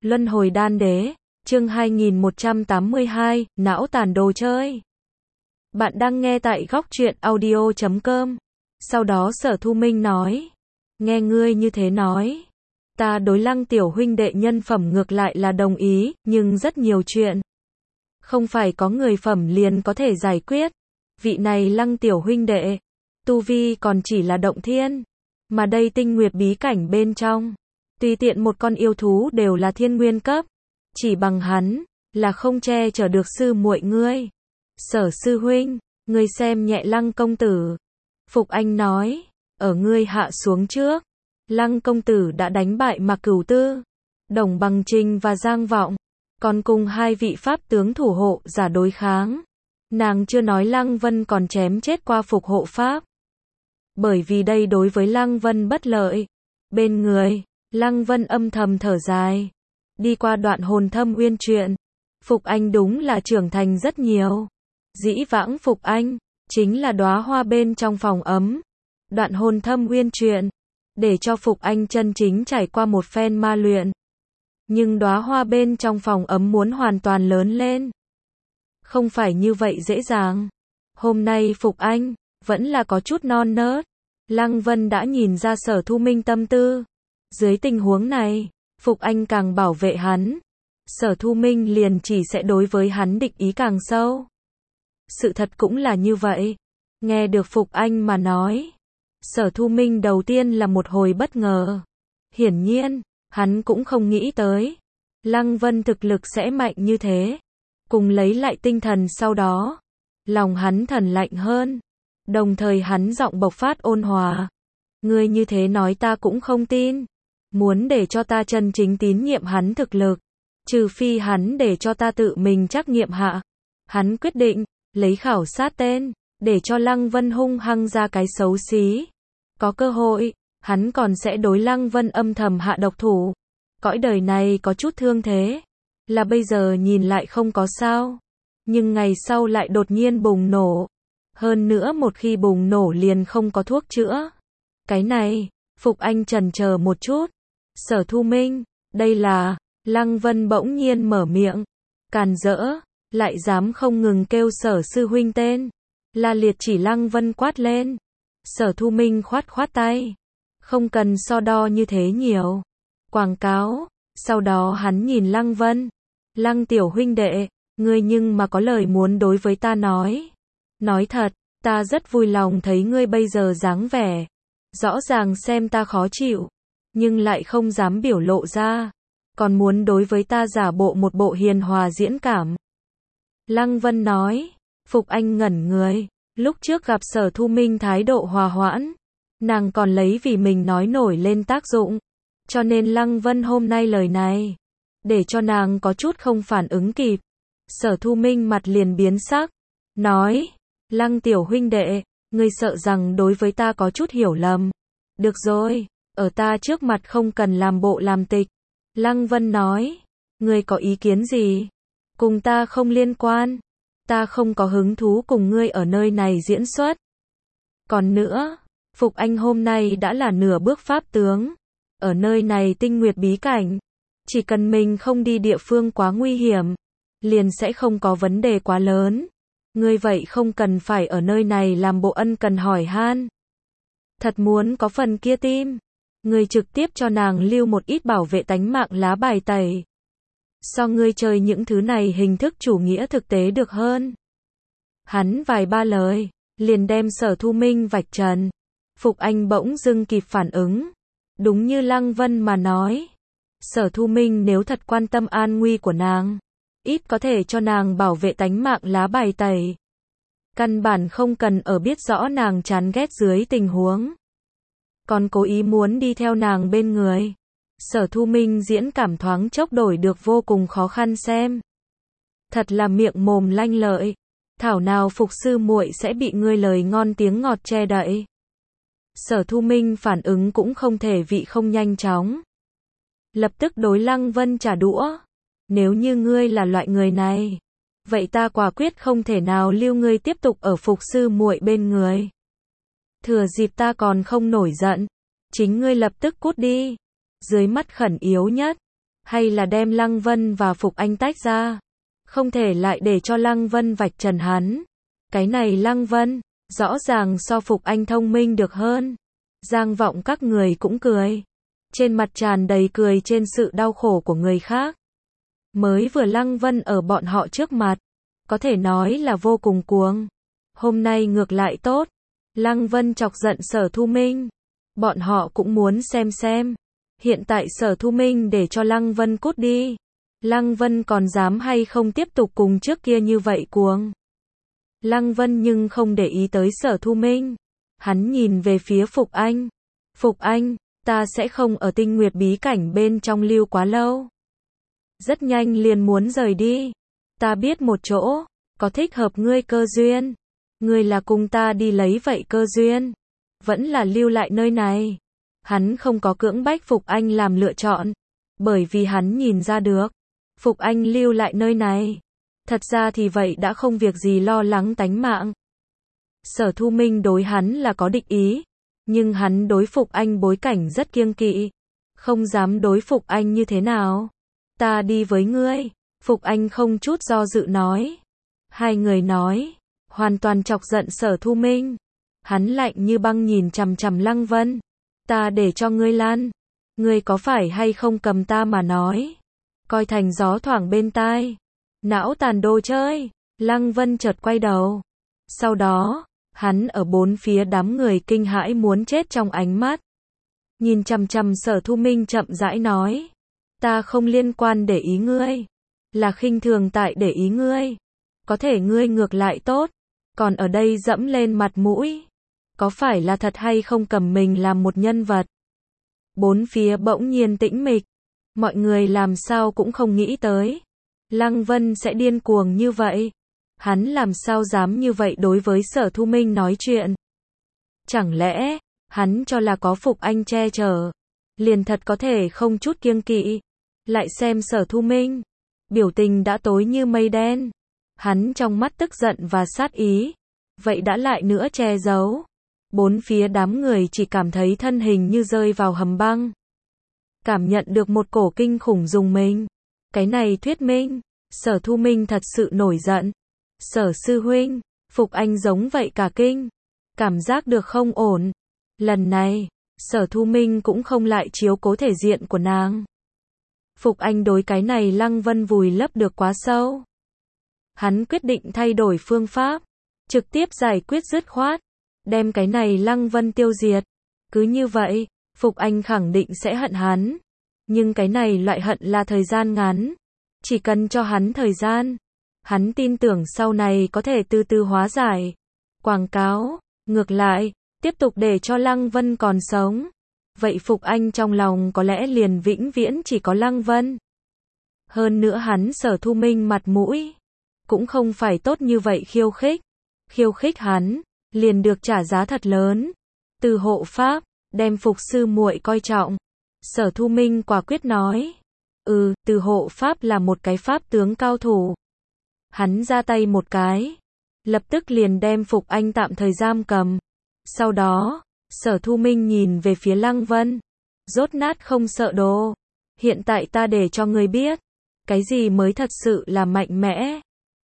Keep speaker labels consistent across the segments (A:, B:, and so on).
A: Luân hồi đan đế, chương 2182, não tàn đồ chơi. Bạn đang nghe tại góc truyện audio.com. Sau đó Sở Thu Minh nói, nghe ngươi như thế nói, ta đối Lăng tiểu huynh đệ nhân phẩm ngược lại là đồng ý, nhưng rất nhiều chuyện không phải có người phẩm liền có thể giải quyết. Vị này Lăng tiểu huynh đệ, tu vi còn chỉ là động thiên, mà đây tinh nguyệt bí cảnh bên trong, tùy tiện một con yêu thú đều là thiên nguyên cấp, chỉ bằng hắn là không che chở được sư muội ngươi. Sở sư huynh, ngươi xem nhẹ Lăng công tử. Phục Anh nói, ở ngươi hạ xuống trước, Lăng công tử đã đánh bại Mạc Cửu Tư, Đồng Bằng Trình và Giang Vọng, còn cùng hai vị pháp tướng thủ hộ giả đối kháng. Nàng chưa nói Lăng Vân còn chém chết qua Phục hộ pháp. Bởi vì đây đối với Lăng Vân bất lợi. Bên người, Lăng Vân âm thầm thở dài. Đi qua đoạn hồn thâm uyên chuyện, Phục Anh đúng là trưởng thành rất nhiều. Dĩ vãng Phục Anh chính là đóa hoa bên trong phòng ấm. Đoạn hồn thâm uyên chuyện, để cho Phục Anh chân chính trải qua một phen ma luyện. Nhưng đóa hoa bên trong phòng ấm muốn hoàn toàn lớn lên, không phải như vậy dễ dàng. Hôm nay Phục Anh vẫn là có chút non nớt. Lăng Vân đã nhìn ra Sở Thu Minh tâm tư. Dưới tình huống này, Phục Anh càng bảo vệ hắn, Sở Thu Minh liền chỉ sẽ đối với hắn địch ý càng sâu. Sự thật cũng là như vậy. Nghe được Phục Anh mà nói, Sở Thu Minh đầu tiên là một hồi bất ngờ. Hiển nhiên, hắn cũng không nghĩ tới Lăng Vân thực lực sẽ mạnh như thế. Cùng lấy lại tinh thần sau đó, lòng hắn thần lạnh hơn, đồng thời hắn giọng bộc phát ôn hòa. Ngươi như thế nói ta cũng không tin. Muốn để cho ta chân chính tín nhiệm hắn thực lực, trừ phi hắn để cho ta tự mình trắc nghiệm hạ. Hắn quyết định lấy khảo sát tên, để cho Lăng Vân hung hăng ra cái xấu xí. Có cơ hội, hắn còn sẽ đối Lăng Vân âm thầm hạ độc thủ. Cõi đời này có chút thương thế, là bây giờ nhìn lại không có sao, nhưng ngày sau lại đột nhiên bùng nổ. Hơn nữa một khi bùng nổ liền không có thuốc chữa. Cái này, Phục Anh chần chờ một chút. Sở Thu Minh, đây là... Lăng Vân bỗng nhiên mở miệng, càn rỡ, lại dám không ngừng kêu Sở sư huynh tên. La liệt chỉ Lăng Vân quát lên. Sở Thu Minh khoát khoát tay, không cần so đo như thế nhiều. Quảng cáo. Sau đó hắn nhìn Lăng Vân. Lăng tiểu huynh đệ, ngươi nhưng mà có lời muốn đối với ta nói. Nói thật, ta rất vui lòng thấy ngươi bây giờ dáng vẻ. Rõ ràng xem ta khó chịu, nhưng lại không dám biểu lộ ra. Còn muốn đối với ta giả bộ một bộ hiền hòa diễn cảm. Lăng Vân nói. Phục Anh ngẩn người. Lúc trước gặp Sở Thu Minh thái độ hòa hoãn, nàng còn lấy vì mình nói nổi lên tác dụng. Cho nên Lăng Vân hôm nay lời này, để cho nàng có chút không phản ứng kịp. Sở Thu Minh mặt liền biến sắc, nói, Lăng tiểu huynh đệ, ngươi sợ rằng đối với ta có chút hiểu lầm. Được rồi, ở ta trước mặt không cần làm bộ làm tịch. Lăng Vân nói, ngươi có ý kiến gì? Cùng ta không liên quan. Ta không có hứng thú cùng ngươi ở nơi này diễn xuất. Còn nữa, Phục Anh hôm nay đã là nửa bước pháp tướng. Ở nơi này tinh nguyệt bí cảnh, chỉ cần mình không đi địa phương quá nguy hiểm, liền sẽ không có vấn đề quá lớn. Ngươi vậy không cần phải ở nơi này làm bộ ân cần hỏi han. Thật muốn có phần kia tim, ngươi trực tiếp cho nàng lưu một ít bảo vệ tánh mạng lá bài tẩy. So ngươi chơi những thứ này hình thức chủ nghĩa thực tế được hơn. Hắn vài ba lời, liền đem Sở Thu Minh vạch trần. Phục Anh bỗng dưng kịp phản ứng. Đúng như Lăng Vân mà nói, Sở Thu Minh nếu thật quan tâm an nguy của nàng, ít có thể cho nàng bảo vệ tánh mạng lá bài tẩy. Căn bản không cần ở biết rõ nàng chán ghét dưới tình huống, còn cố ý muốn đi theo nàng bên người. Sở Thu Minh diễn cảm thoáng chốc đổi được vô cùng khó khăn xem. Thật là miệng mồm lanh lợi. Thảo nào Phục sư muội sẽ bị ngươi lời ngon tiếng ngọt che đậy. Sở Thu Minh phản ứng cũng không thể vị không nhanh chóng. Lập tức đối Lăng Vân trả đũa. Nếu như ngươi là loại người này, vậy ta quả quyết không thể nào lưu ngươi tiếp tục ở Phục sư muội bên người. Thừa dịp ta còn không nổi giận, chính ngươi lập tức cút đi. Dưới mắt khẩn yếu nhất, hay là đem Lăng Vân và Phục Anh tách ra. Không thể lại để cho Lăng Vân vạch trần hắn. Cái này Lăng Vân, rõ ràng so Phục Anh thông minh được hơn. Giang Vọng các người cũng cười. Trên mặt tràn đầy cười trên sự đau khổ của người khác. Mới vừa Lăng Vân ở bọn họ trước mặt, có thể nói là vô cùng cuồng. Hôm nay ngược lại tốt. Lăng Vân chọc giận Sở Thu Minh. Bọn họ cũng muốn xem. Hiện tại Sở Thu Minh để cho Lăng Vân cút đi. Lăng Vân còn dám hay không tiếp tục cùng trước kia như vậy cuồng. Lăng Vân nhưng không để ý tới Sở Thu Minh. Hắn nhìn về phía Phục Anh. Phục Anh, ta sẽ không ở Tinh Nguyệt bí cảnh bên trong lưu quá lâu. Rất nhanh liền muốn rời đi. Ta biết một chỗ, có thích hợp ngươi cơ duyên. Ngươi là cùng ta đi lấy vậy cơ duyên. Vẫn là lưu lại nơi này. Hắn không có cưỡng bách Phục Anh làm lựa chọn. Bởi vì hắn nhìn ra được. Phục Anh lưu lại nơi này. Thật ra thì vậy đã không việc gì lo lắng tánh mạng. Sở Thu Minh đối hắn là có địch ý. Nhưng hắn đối Phục Anh bối cảnh rất kiêng kỵ. Không dám đối Phục Anh như thế nào. Ta đi với ngươi. Phục Anh không chút do dự nói. Hai người nói. Hoàn toàn chọc giận Sở Thu Minh. Hắn lạnh như băng nhìn chằm chằm Lăng Vân. Ta để cho ngươi lăn. Ngươi có phải hay không cầm ta mà nói. Coi thành gió thoảng bên tai. Não tàn đồ chơi. Lăng Vân chợt quay đầu. Sau đó, hắn ở bốn phía đám người kinh hãi muốn chết trong ánh mắt. Nhìn chằm chằm Sở Thu Minh chậm rãi nói. Ta không liên quan để ý ngươi. Là khinh thường tại để ý ngươi. Có thể ngươi ngược lại tốt. Còn ở đây dẫm lên mặt mũi. Có phải là thật hay không cầm mình làm một nhân vật. Bốn phía bỗng nhiên tĩnh mịch. Mọi người làm sao cũng không nghĩ tới. Lăng Vân sẽ điên cuồng như vậy. Hắn làm sao dám như vậy đối với Sở Thu Minh nói chuyện. Chẳng lẽ, hắn cho là có Phục Anh che chở. Liền thật có thể không chút kiêng kỵ. Lại xem Sở Thu Minh. Biểu tình đã tối như mây đen. Hắn trong mắt tức giận và sát ý. Vậy đã lại nữa che giấu. Bốn phía đám người chỉ cảm thấy thân hình như rơi vào hầm băng. Cảm nhận được một cổ kinh khủng dùng mình. Cái này thuyết minh. Sở Thu Minh thật sự nổi giận. Sở sư huynh. Phục Anh giống vậy cả kinh. Cảm giác được không ổn. Lần này, Sở Thu Minh cũng không lại chiếu cố thể diện của nàng. Phục Anh đối cái này Lăng Vân vùi lấp được quá sâu. Hắn quyết định thay đổi phương pháp. Trực tiếp giải quyết dứt khoát. Đem cái này Lăng Vân tiêu diệt. Cứ như vậy, Phục Anh khẳng định sẽ hận hắn. Nhưng cái này loại hận là thời gian ngắn. Chỉ cần cho hắn thời gian. Hắn tin tưởng sau này có thể từ từ hóa giải. Quảng cáo, ngược lại, tiếp tục để cho Lăng Vân còn sống. Vậy Phục Anh trong lòng có lẽ liền vĩnh viễn chỉ có Lăng Vân. Hơn nữa hắn Sở Thu Minh mặt mũi. Cũng không phải tốt như vậy khiêu khích. Khiêu khích hắn, liền được trả giá thật lớn. Từ hộ pháp, đem Phục sư muội coi trọng. Sở Thu Minh quả quyết nói. Từ hộ pháp là một cái pháp tướng cao thủ. Hắn ra tay một cái. Lập tức liền đem Phục Anh tạm thời giam cầm. Sau đó, Sở Thu Minh nhìn về phía Lăng Vân. Rốt nát không sợ đồ. Hiện tại ta để cho người biết. Cái gì mới thật sự là mạnh mẽ.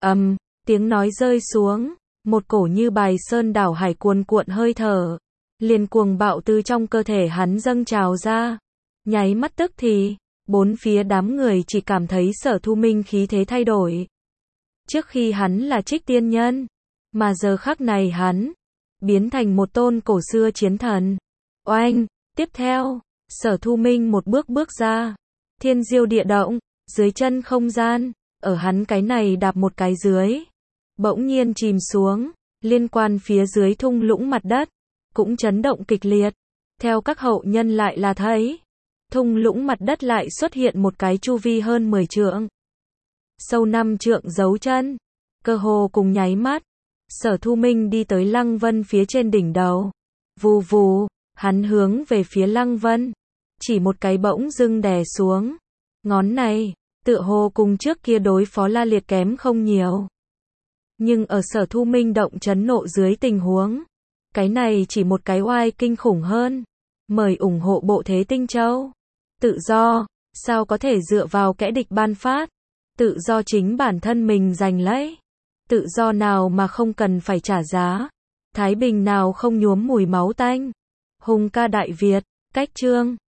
A: Tiếng nói rơi xuống. Một cổ như bài sơn đảo hải cuồn cuộn hơi thở. Liền cuồng bạo từ trong cơ thể hắn dâng trào ra. Nháy mắt tức thì, bốn phía đám người chỉ cảm thấy Sở Thu Minh khí thế thay đổi. Trước khi hắn là Trích tiên nhân. Mà giờ khắc này hắn biến thành một tôn cổ xưa chiến thần. Oanh, tiếp theo, Sở Thu Minh một bước bước ra. Thiên diêu địa động, dưới chân không gian, ở hắn cái này đạp một cái dưới. Bỗng nhiên chìm xuống, liên quan phía dưới thung lũng mặt đất, cũng chấn động kịch liệt. Theo các hậu nhân lại là thấy, thung lũng mặt đất lại xuất hiện một cái chu vi hơn 10 trượng. Sâu 5 trượng dấu chân, cơ hồ cùng nháy mắt. Sở Thu Minh đi tới Lăng Vân phía trên đỉnh đầu. Vù vù, hắn hướng về phía Lăng Vân. Chỉ một cái bỗng dưng đè xuống. Ngón này, tựa hồ cùng trước kia đối phó La Liệt kém không nhiều. Nhưng ở Sở Thu Minh động chấn nộ dưới tình huống. Cái này chỉ một cái oai kinh khủng hơn. Mời ủng hộ bộ Thế Tinh Châu. Tự do. Sao có thể dựa vào kẻ địch ban phát? Tự do chính bản thân mình giành lấy. Tự do nào mà không cần phải trả giá? Thái bình nào không nhuốm mùi máu tanh? Hùng ca Đại Việt, cách chương